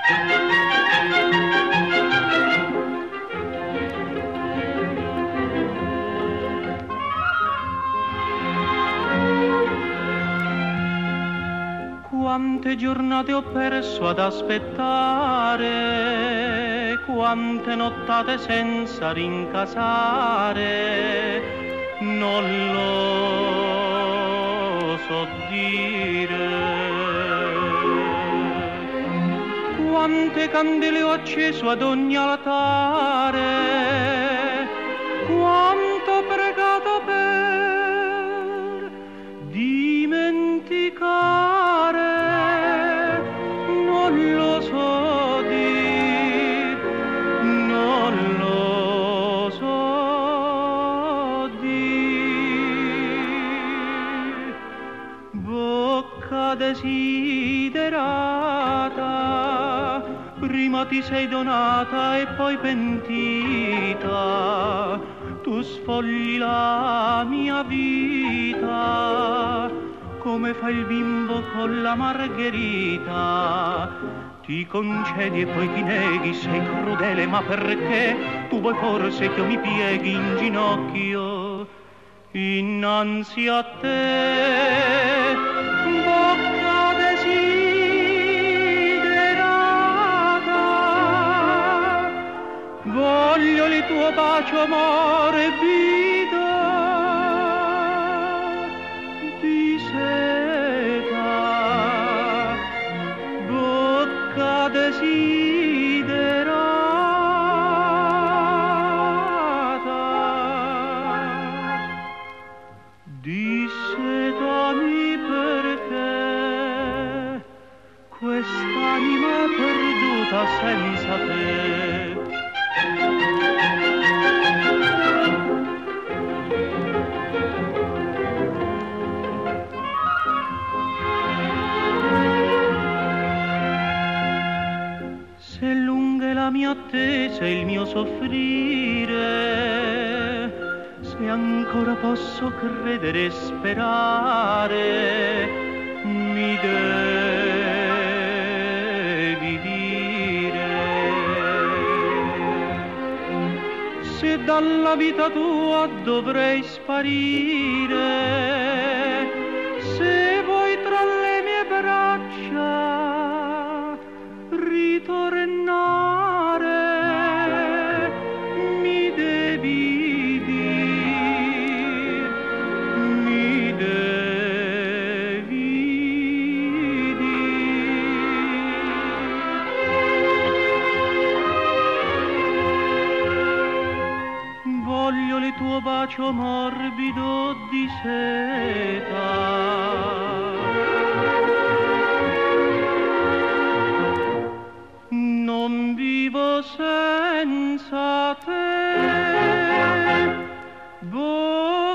Quante giornate ho perso ad aspettare, quante nottate senza rincasare, non lo so dire. Quante candele ho acceso ad ogni altare, quanto ho pregato per dimenticare. Non lo so dir, non lo so dir. Bocca desiderata, prima ti sei donata e poi pentita. Tu sfogli la mia vita come fa il bimbo con la margherita. Ti concedi e poi ti neghi, sei crudele, ma perché? Tu vuoi forse che io mi pieghi in ginocchio innanzi a te. Bocca desiderata, voglio il tuo bacio morbido di seta. Bocca desiderata, dissetami perché quest'anima perduta senza te. Se lunga è la mia attesa e il mio soffrire, se ancora posso credere e sperare, mi devi dire. Se dalla vita tua dovrei sparire, se vuoi tra le mie braccia ritornare, mi devi dir, mi devi dir. Voglio il tuo bacio morbido di seta. Non vivo senza te.